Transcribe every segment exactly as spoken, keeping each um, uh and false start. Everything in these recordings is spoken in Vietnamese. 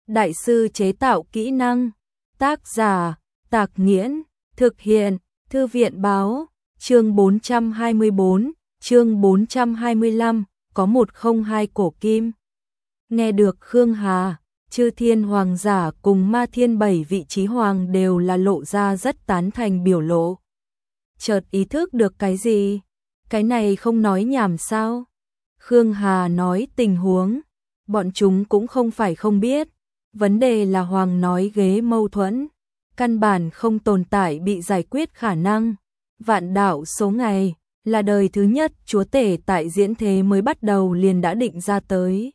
đại sư chế tạo kỹ năng. Tác giả, Tạc Nghiễn, thực hiện, Thư viện Báo, chương bốn trăm hai mươi bốn, chương bốn trăm hai mươi lăm, có một không hai cổ kim. Nghe được Khương Hà, Chư Thiên Hoàng giả cùng Ma Thiên bảy vị chí hoàng đều là lộ ra rất tán thành biểu lộ. Chợt ý thức được cái gì? Cái này không nói nhảm sao? Khương Hà nói tình huống, bọn chúng cũng không phải không biết. Vấn đề là Hoàng nói ghế mâu thuẫn, căn bản không tồn tại bị giải quyết khả năng. Vạn đạo số ngày, là đời thứ nhất chúa tể tại diễn thế mới bắt đầu liền đã định ra tới.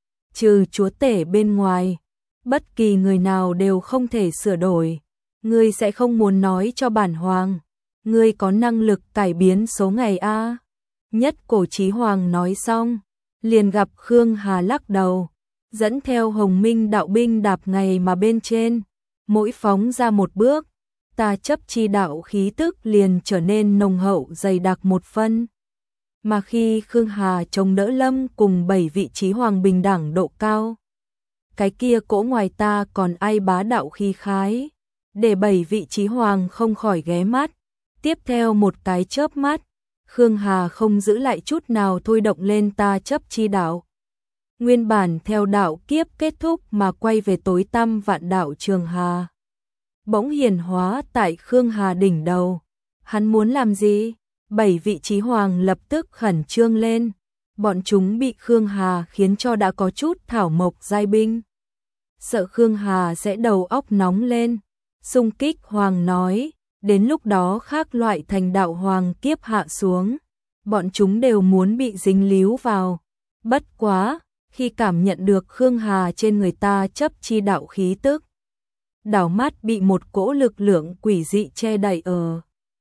Trừ chúa tể bên ngoài, bất kỳ người nào đều không thể sửa đổi. Ngươi sẽ không muốn nói cho bản hoàng, ngươi có năng lực cải biến số ngày a? Nhất cổ chí hoàng nói xong, liền gặp Khương Hà lắc đầu, dẫn theo Hồng Minh đạo binh đạp ngày mà bên trên, mỗi phóng ra một bước, ta chấp chi đạo khí tức liền trở nên nồng hậu dày đặc một phân. Mà khi Khương Hà chống đỡ Lâm cùng bảy vị chí hoàng bình đẳng độ cao, cái kia cỗ ngoài ta còn ai bá đạo khí khái, để bảy vị chí hoàng không khỏi ghé mắt. Tiếp theo một cái chớp mắt, Khương Hà không giữ lại chút nào thôi động lên ta chấp chi đạo. Nguyên bản theo đạo kiếp kết thúc mà quay về tối tăm vạn đạo Trường Hà, bỗng hiển hóa tại Khương Hà đỉnh đầu. Hắn muốn làm gì? Bảy vị chí hoàng lập tức khẩn trương lên, bọn chúng bị Khương Hà khiến cho đã có chút thảo mộc giai binh. Sợ Khương Hà sẽ đầu óc nóng lên, xung kích Hoàng nói, đến lúc đó khác loại thành đạo hoàng kiếp hạ xuống, bọn chúng đều muốn bị dính líu vào. Bất quá, khi cảm nhận được Khương Hà trên người ta chấp chi đạo khí tức, đảo mắt bị một cỗ lực lượng quỷ dị che đậy ở.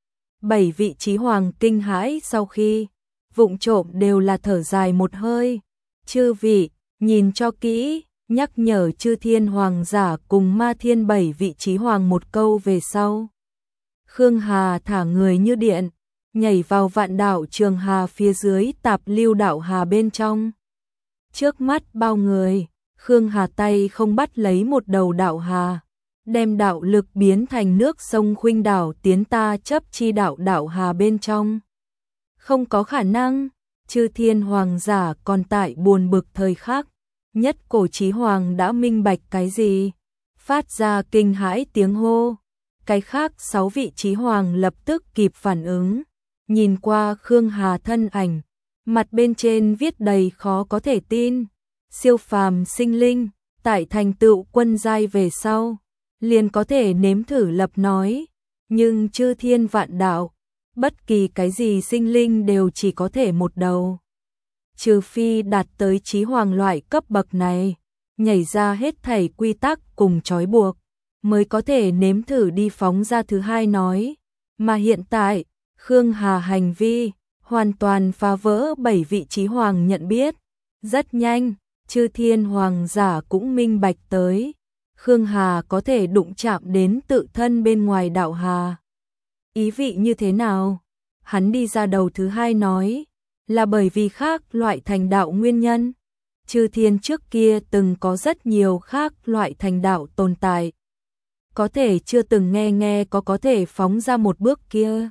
Bảy vị chí hoàng kinh hãi sau khi vụng trộm đều là thở dài một hơi. Chư vị, nhìn cho kỹ, nhắc nhở Chư Thiên Hoàng giả cùng Ma Thiên bảy vị chí hoàng một câu về sau. Khương Hà thả người như điện, nhảy vào vạn đạo Trường Hà phía dưới tạp lưu đạo hà bên trong. Trước mắt bao người, Khương Hà tay không bắt lấy một đầu đạo hà, đem đạo lực biến thành nước sông khuynh đảo tiến ta chấp chi đạo đạo hà bên trong. Không có khả năng, Chư Thiên Hoàng giả còn tại buồn bực thời khắc, nhất cổ chí hoàng đã minh bạch cái gì, phát ra kinh hãi tiếng hô. Cái khác sáu vị chí hoàng lập tức kịp phản ứng, nhìn qua Khương Hà thân ảnh, mặt bên trên viết đầy khó có thể tin. Siêu phàm sinh linh, tại thành tựu quân giai về sau, liền có thể nếm thử lập nói, nhưng chư thiên vạn đạo, bất kỳ cái gì sinh linh đều chỉ có thể một đầu. Trừ phi đạt tới chí hoàng loại cấp bậc này, nhảy ra hết thảy quy tắc cùng trói buộc, mới có thể nếm thử đi phóng ra thứ hai nói. Mà hiện tại, Khương Hà hành vi hoàn toàn phá vỡ bảy vị chí hoàng nhận biết. Rất nhanh, Chư Thiên Hoàng giả cũng minh bạch tới, Khương Hà có thể đụng chạm đến tự thân bên ngoài đạo hà. Ý vị như thế nào? Hắn đi ra đầu thứ hai nói, là bởi vì khác loại thành đạo nguyên nhân. Chư Thiên trước kia từng có rất nhiều khác loại thành đạo tồn tại, có thể chưa từng nghe nghe có có thể phóng ra một bước kia.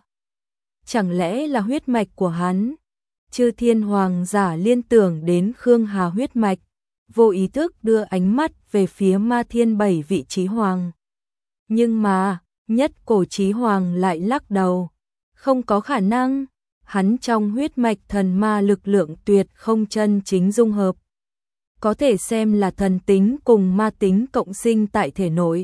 Chẳng lẽ là huyết mạch của hắn? Chư Thiên Hoàng giả liên tưởng đến Khương Hà huyết mạch, vô ý thức đưa ánh mắt về phía Ma Thiên bảy vị chí hoàng. Nhưng mà, nhất cổ chí hoàng lại lắc đầu, không có khả năng, hắn trong huyết mạch thần ma lực lượng tuyệt không chân chính dung hợp, có thể xem là thần tính cùng ma tính cộng sinh tại thể nội.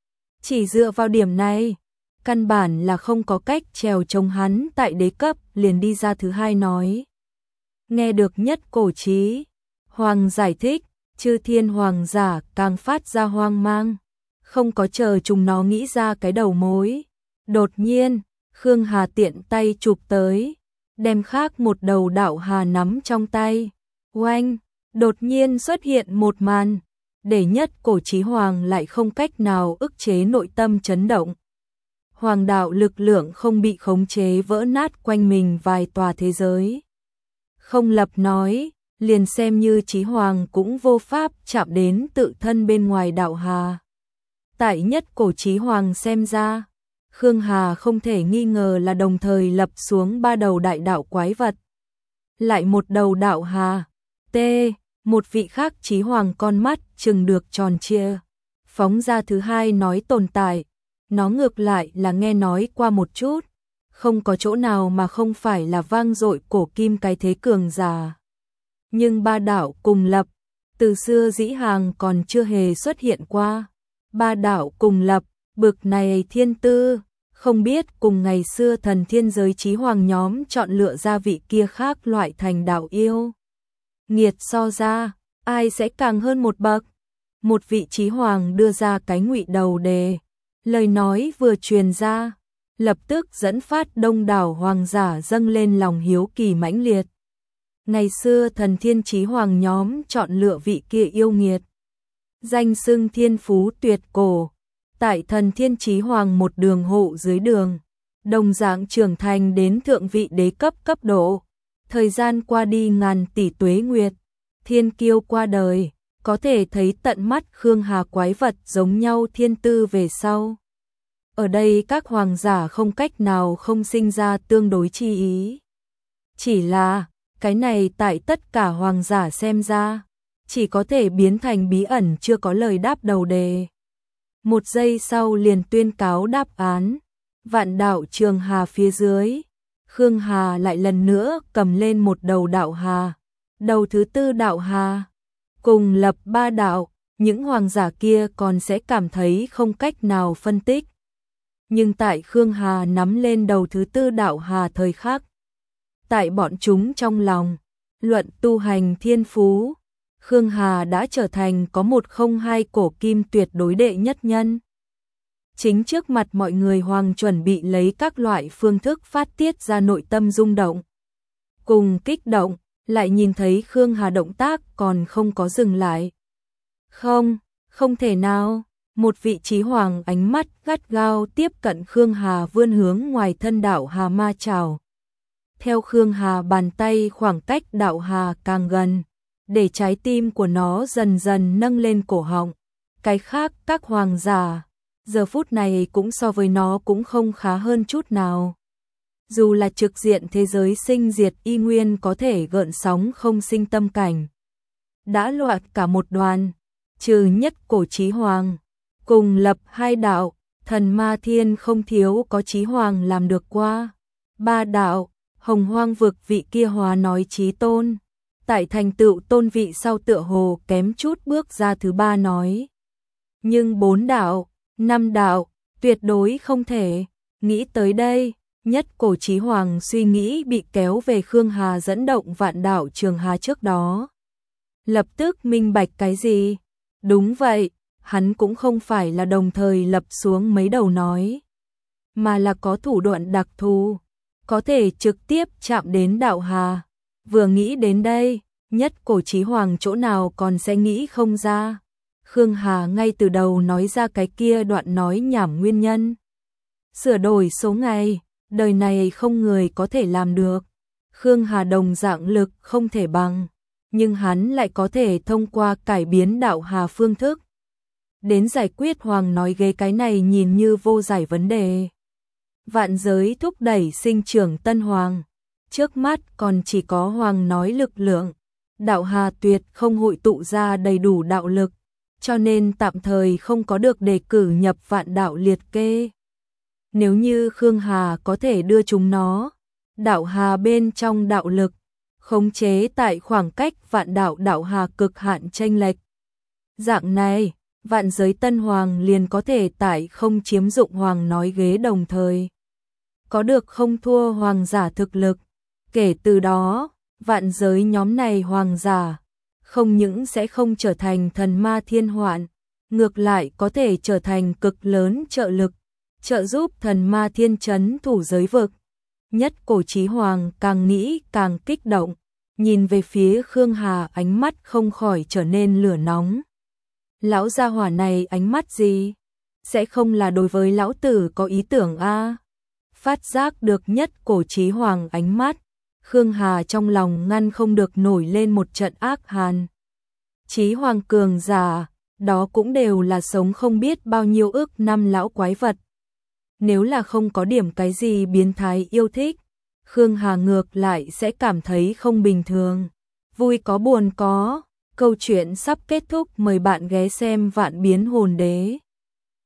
Chỉ dựa vào điểm này, căn bản là không có cách trèo chống hắn tại đế cấp liền đi ra thứ hai nói. Nghe được nhất cổ chí hoàng giải thích, Chư Thiên Hoàng giả càng phát ra hoang mang, không có chờ chúng nó nghĩ ra cái đầu mối. Đột nhiên, Khương Hà tiện tay chụp tới, đem khác một đầu đạo hà nắm trong tay. Oanh, đột nhiên xuất hiện một màn, để nhất cổ chí hoàng lại không cách nào ức chế nội tâm chấn động. Hoàng đạo lực lượng không bị khống chế vỡ nát quanh mình vài tòa thế giới. Không lập nói, liền xem như Chí Hoàng cũng vô pháp chạm đến tự thân bên ngoài đạo hà. Tại nhất cổ Chí Hoàng xem ra, Khương Hà không thể nghi ngờ là đồng thời lập xuống ba đầu đại đạo quái vật. Lại một đầu đạo hà, T, một vị khác Chí Hoàng con mắt chừng được tròn trịa, phóng ra thứ hai nói tồn tại, nó ngược lại là nghe nói qua một chút, không có chỗ nào mà không phải là vang dội cổ kim cái thế cường giả. Nhưng ba đạo cùng lập, từ xưa dĩ hàng còn chưa hề xuất hiện qua. Ba đạo cùng lập, bực này thiên tư, không biết cùng ngày xưa thần thiên giới Chí Hoàng nhóm chọn lựa ra vị kia khác loại thành đạo yêu. Nghiệt so ra, ai sẽ càng hơn một bậc? Một vị Chí Hoàng đưa ra cái ngụy đầu đề, lời nói vừa truyền ra, lập tức dẫn phát đông đảo hoàng giả dâng lên lòng hiếu kỳ mãnh liệt. Ngày xưa thần thiên Chí Hoàng nhóm chọn lựa vị kia yêu nghiệt, danh xưng thiên phú tuyệt cổ, tại thần thiên Chí Hoàng một đường hộ dưới đường, đồng dạng trưởng thành đến thượng vị đế cấp cấp độ. Thời gian qua đi ngàn tỷ tuế nguyệt, thiên kiêu qua đời, có thể thấy tận mắt Khương Hà quái vật giống nhau thiên tư về sau. Ở đây các hoàng giả không cách nào không sinh ra tương đối chi ý. Chỉ là, cái này tại tất cả hoàng giả xem ra, chỉ có thể biến thành bí ẩn chưa có lời đáp đầu đề. Một giây sau liền tuyên cáo đáp án, vạn đạo trường hà phía dưới. Khương Hà lại lần nữa cầm lên một đầu đạo hà, đầu thứ tư đạo hà, cùng lập ba đạo, những hoàng giả kia còn sẽ cảm thấy không cách nào phân tích. Nhưng tại Khương Hà nắm lên đầu thứ tư đạo hà thời khắc, tại bọn chúng trong lòng, luận tu hành thiên phú, Khương Hà đã trở thành có một không hai cổ kim tuyệt đối đệ nhất nhân. Chính trước mặt mọi người Hoàng chuẩn bị lấy các loại phương thức phát tiết ra nội tâm rung động. Cùng kích động, lại nhìn thấy Khương Hà động tác còn không có dừng lại. Không, không thể nào, một vị Chí Hoàng ánh mắt gắt gao tiếp cận Khương Hà vươn hướng ngoài thân đạo hà ma trảo. Theo Khương Hà bàn tay khoảng cách đạo hà càng gần, để trái tim của nó dần dần nâng lên cổ họng. Cái khác các hoàng giả, giờ phút này cũng so với nó cũng không khá hơn chút nào. Dù là trực diện thế giới sinh diệt y nguyên có thể gợn sóng không sinh tâm cảnh. Đã loạn cả một đoàn, trừ nhất cổ Chí Hoàng, cùng lập hai đạo, thần ma thiên không thiếu có Chí Hoàng làm được qua. Ba đạo, hồng hoang vực vị kia hóa nói chí tôn, tại thành tựu tôn vị sau tựa hồ kém chút bước ra thứ ba nói. Nhưng bốn đạo, năm đạo, tuyệt đối không thể. Nghĩ tới đây, nhất cổ Chí Hoàng suy nghĩ bị kéo về Khương Hà dẫn động vạn đạo trường hà trước đó. Lập tức minh bạch cái gì? Đúng vậy, hắn cũng không phải là đồng thời lập xuống mấy đầu nói, mà là có thủ đoạn đặc thù, có thể trực tiếp chạm đến đạo hà. Vừa nghĩ đến đây, nhất cổ Chí Hoàng chỗ nào còn sẽ nghĩ không ra. Khương Hà ngay từ đầu nói ra cái kia đoạn nói nhảm nguyên nhân. Sửa đổi số ngày, đời này không người có thể làm được. Khương Hà đồng dạng lực không thể bằng, nhưng hắn lại có thể thông qua cải biến đạo hà phương thức đến giải quyết Hoàng nói ghế cái này nhìn như vô giải vấn đề. Vạn giới thúc đẩy sinh trưởng tân hoàng, trước mắt còn chỉ có Hoàng nói lực lượng, đạo hà tuyệt không hội tụ ra đầy đủ đạo lực, cho nên tạm thời không có được đề cử nhập vạn đạo liệt kê. Nếu như Khương Hà có thể đưa chúng nó, đạo hà bên trong đạo lực, khống chế tại khoảng cách vạn đạo đạo hà cực hạn chênh lệch. Dạng này, vạn giới tân hoàng liền có thể tại không chiếm dụng Hoàng nói ghế đồng thời có được không thua hoàng giả thực lực. Kể từ đó, vạn giới nhóm này hoàng giả không những sẽ không trở thành thần ma thiên hoạn, ngược lại có thể trở thành cực lớn trợ lực, trợ giúp thần ma thiên trấn thủ giới vực. Nhất cổ Chí Hoàng càng nghĩ càng kích động, nhìn về phía Khương Hà ánh mắt không khỏi trở nên lửa nóng. Lão gia hỏa này ánh mắt gì? Sẽ không là đối với lão tử có ý tưởng a? Phát giác được nhất cổ Chí Hoàng ánh mắt, Khương Hà trong lòng ngăn không được nổi lên một trận ác hàn. Chí hoàng cường giả, đó cũng đều là sống không biết bao nhiêu ức năm lão quái vật. Nếu là không có điểm cái gì biến thái yêu thích, Khương Hà ngược lại sẽ cảm thấy không bình thường. Vui có buồn có, câu chuyện sắp kết thúc, mời bạn ghé xem Vạn Biến Hồn Đế.